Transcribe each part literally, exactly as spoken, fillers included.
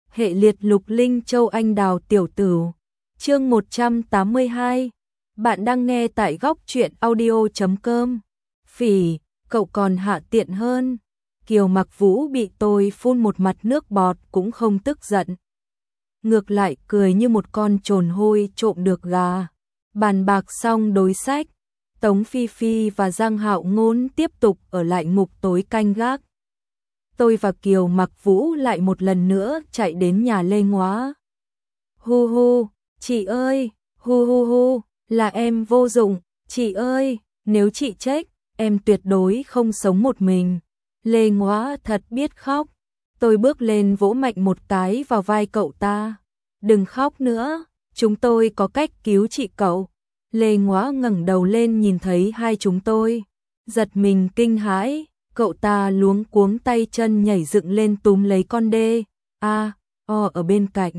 hệ liệt Lục Linh Châu Anh Đào Tiểu Tửu. Chương một trăm tám mươi hai. Bạn đang nghe tại góc truyện audio chấm com. Phỉ, cậu còn hạ tiện hơn. Kiều Mặc Vũ bị tôi phun một mặt nước bọt cũng không tức giận. Ngược lại cười như một con trồn hôi trộm được gà. Bàn bạc xong đối sách, Tống Phi Phi và Giang Hạo Ngôn tiếp tục ở lại ngục tối canh gác. Tôi và Kiều Mặc Vũ lại một lần nữa chạy đến nhà Lê Ngoá. Hu hu, chị ơi, hu hu hu, là em vô dụng, chị ơi, nếu chị chết, em tuyệt đối không sống một mình. Lê Ngoá thật biết khóc. Tôi bước lên vỗ mạnh một cái vào vai cậu ta. Đừng khóc nữa, chúng tôi có cách cứu chị cậu. Lê Ngoá ngẩng đầu lên nhìn thấy hai chúng tôi, giật mình kinh hãi. Cậu ta luống cuống tay chân nhảy dựng lên túm lấy con đê a o ở bên cạnh.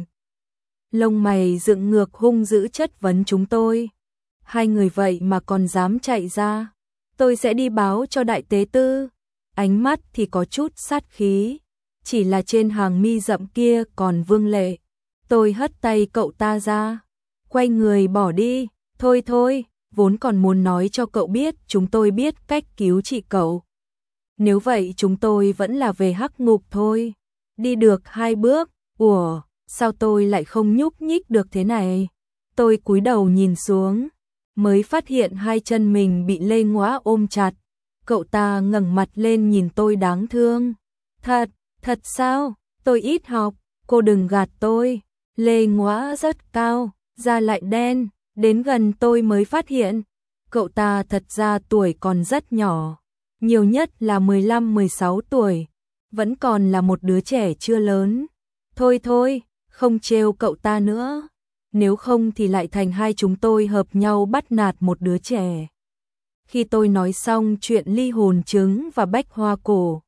Lông mày dựng ngược hung dữ chất vấn chúng tôi. Hai người vậy mà còn dám chạy ra. Tôi sẽ đi báo cho đại tế tư. Ánh mắt thì có chút sát khí, chỉ là trên hàng mi rậm kia còn vương lệ. Tôi hất tay cậu ta ra, quay người bỏ đi. Thôi thôi, vốn còn muốn nói cho cậu biết chúng tôi biết cách cứu chị cậu. Nếu vậy chúng tôi vẫn là về hắc ngục thôi. Đi được hai bước, ủa, sao tôi lại không nhúc nhích được thế này? Tôi cúi đầu nhìn xuống, mới phát hiện hai chân mình bị Lê Ngoá ôm chặt. Cậu ta ngẩng mặt lên nhìn tôi đáng thương. Thật, thật sao? Tôi ít học, cô đừng gạt tôi. Lê Ngoá rất cao, da lại đen, đến gần tôi mới phát hiện. Cậu ta thật ra tuổi còn rất nhỏ. Nhiều nhất là mười lăm mười sáu tuổi, vẫn còn là một đứa trẻ chưa lớn. Thôi thôi, không trêu cậu ta nữa, nếu không thì lại thành hai chúng tôi hợp nhau bắt nạt một đứa trẻ. Khi tôi nói xong chuyện ly hồn trứng và bách hoa cổ,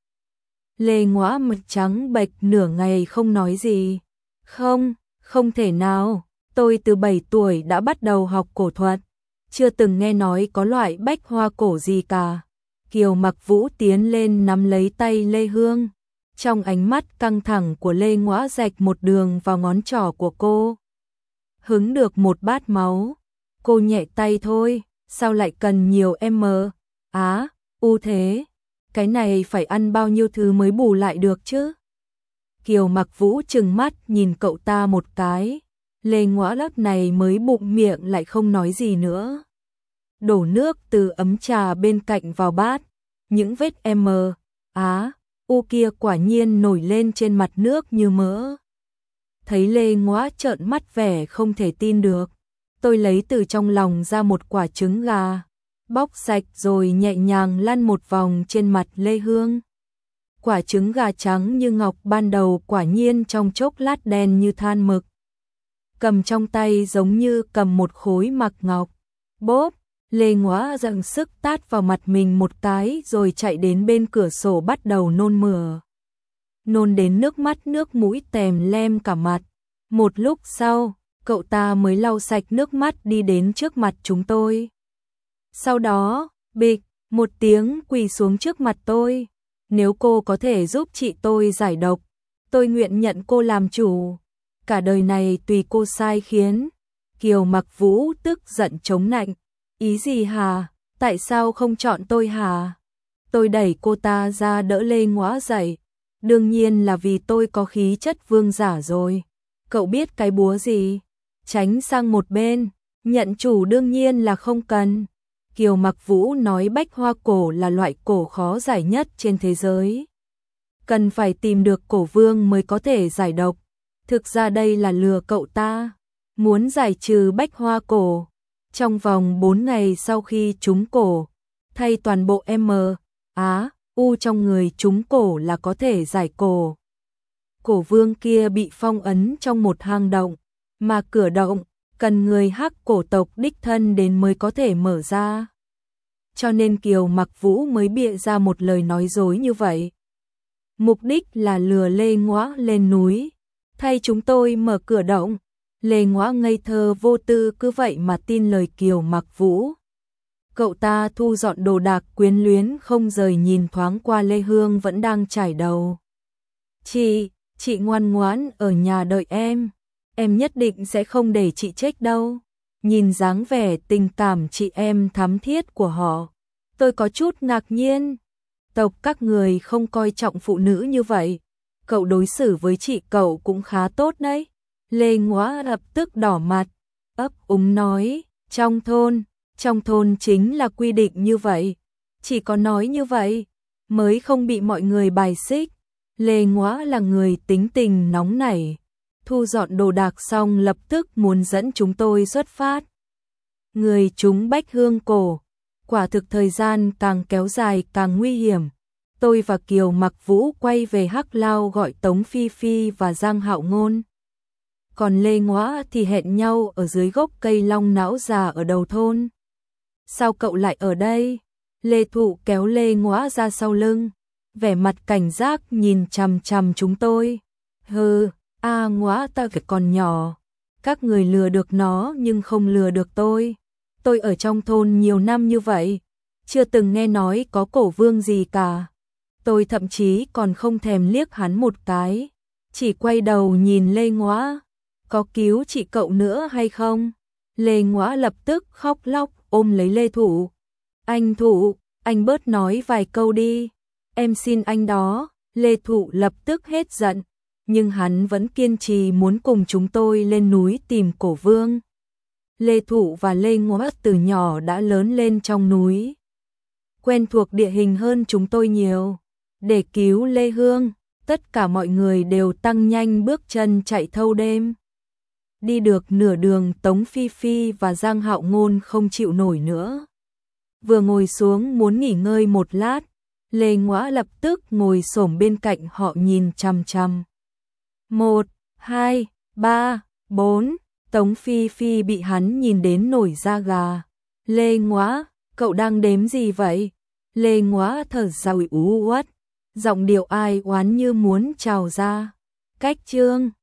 Lê Ngoá mặt trắng bệch nửa ngày không nói gì. Không, không thể nào, tôi từ bảy tuổi đã bắt đầu học cổ thuật, chưa từng nghe nói có loại bách hoa cổ gì cả. Kiều Mặc Vũ tiến lên nắm lấy tay Lê Hương. Trong ánh mắt căng thẳng của Lê Ngoá rạch một đường vào ngón trỏ của cô. Hứng được một bát máu. Cô nhẹ tay thôi, sao lại cần nhiều em? Á, u thế. Cái này phải ăn bao nhiêu thứ mới bù lại được chứ? Kiều Mặc Vũ trừng mắt nhìn cậu ta một cái. Lê Ngoá lớp này mới bụng miệng lại không nói gì nữa. Đổ nước từ ấm trà bên cạnh vào bát. Những vết M, á, u kia quả nhiên nổi lên trên mặt nước như mỡ. Thấy Lê Ngoá trợn mắt vẻ không thể tin được. Tôi lấy từ trong lòng ra một quả trứng gà, bóc sạch rồi nhẹ nhàng lăn một vòng trên mặt Lê Hương. Quả trứng gà trắng như ngọc ban đầu quả nhiên trong chốc lát đen như than mực. Cầm trong tay giống như cầm một khối mạc ngọc. Bốp! Lê Ngoá dâng sức tát vào mặt mình một cái rồi chạy đến bên cửa sổ bắt đầu nôn mửa. Nôn đến nước mắt nước mũi tèm lem cả mặt. Một lúc sau, cậu ta mới lau sạch nước mắt đi đến trước mặt chúng tôi. Sau đó, bịch, một tiếng quỳ xuống trước mặt tôi. Nếu cô có thể giúp chị tôi giải độc, tôi nguyện nhận cô làm chủ. Cả đời này tùy cô sai khiến. Kiều Mặc Vũ tức giận chống nạnh. Ý gì hả? Tại sao không chọn tôi hả? Tôi đẩy cô ta ra đỡ Lê Ngoá dậy. Đương nhiên là vì tôi có khí chất vương giả rồi. Cậu biết cái búa gì? Tránh sang một bên. Nhận chủ đương nhiên là không cần. Kiều Mặc Vũ nói bách hoa cổ là loại cổ khó giải nhất trên thế giới. Cần phải tìm được cổ vương mới có thể giải độc. Thực ra đây là lừa cậu ta. Muốn giải trừ bách hoa cổ. Trong vòng bốn ngày sau khi trúng cổ, thay toàn bộ M, Á, U trong người trúng cổ là có thể giải cổ. Cổ vương kia bị phong ấn trong một hang động, mà cửa động cần người hắc cổ tộc đích thân đến mới có thể mở ra. Cho nên Kiều Mặc Vũ mới bịa ra một lời nói dối như vậy. Mục đích là lừa Lê Ngoá lên núi, thay chúng tôi mở cửa động. Lê Ngoá ngây thơ vô tư cứ vậy mà tin lời Kiều Mặc Vũ. Cậu ta thu dọn đồ đạc quyến luyến không rời nhìn thoáng qua Lê Hương vẫn đang chải đầu. Chị, chị ngoan ngoãn ở nhà đợi em, em nhất định sẽ không để chị trách đâu. Nhìn dáng vẻ tình cảm chị em thắm thiết của họ, tôi có chút ngạc nhiên. Tộc các người không coi trọng phụ nữ như vậy, cậu đối xử với chị cậu cũng khá tốt đấy. Lê Ngoã lập tức đỏ mặt, ấp úng nói, trong thôn, trong thôn chính là quy định như vậy, chỉ có nói như vậy mới không bị mọi người bài xích. Lê Ngoã là người tính tình nóng nảy, thu dọn đồ đạc xong lập tức muốn dẫn chúng tôi xuất phát. Người chúng Bách Hương Cổ, quả thực thời gian càng kéo dài càng nguy hiểm. Tôi và Kiều Mặc Vũ quay về Hắc Lao gọi Tống Phi Phi và Giang Hạo Ngôn. Còn Lê Ngoã thì hẹn nhau ở dưới gốc cây long não già ở đầu thôn. Sao cậu lại ở đây? Lê Thụ kéo Lê Ngoã ra sau lưng, vẻ mặt cảnh giác nhìn chằm chằm chúng tôi. Hừ, a Ngoã ta phải còn nhỏ, các người lừa được nó nhưng không lừa được tôi. Tôi ở trong thôn nhiều năm như vậy, chưa từng nghe nói có cổ vương gì cả. Tôi thậm chí còn không thèm liếc hắn một cái, chỉ quay đầu nhìn Lê Ngoã. Có cứu chị cậu nữa hay không? Lê Ngoã lập tức khóc lóc ôm lấy Lê Thụ. Anh Thụ, anh bớt nói vài câu đi, em xin anh đó. Lê Thụ lập tức hết giận, nhưng hắn vẫn kiên trì muốn cùng chúng tôi lên núi tìm cổ vương. Lê Thụ và Lê Ngoã từ nhỏ đã lớn lên trong núi, quen thuộc địa hình hơn chúng tôi nhiều. Để cứu Lê Hương, tất cả mọi người đều tăng nhanh bước chân chạy thâu đêm. Đi được nửa đường, Tống Phi Phi và Giang Hạo Ngôn không chịu nổi nữa. Vừa ngồi xuống muốn nghỉ ngơi một lát, Lê Ngoã lập tức ngồi xổm bên cạnh họ nhìn chằm chằm. Một, hai, ba, bốn, Tống Phi Phi bị hắn nhìn đến nổi da gà. Lê Ngoã, cậu đang đếm gì vậy? Lê Ngoã thở dài ú uất, giọng điệu ai oán như muốn trào ra. Cách chương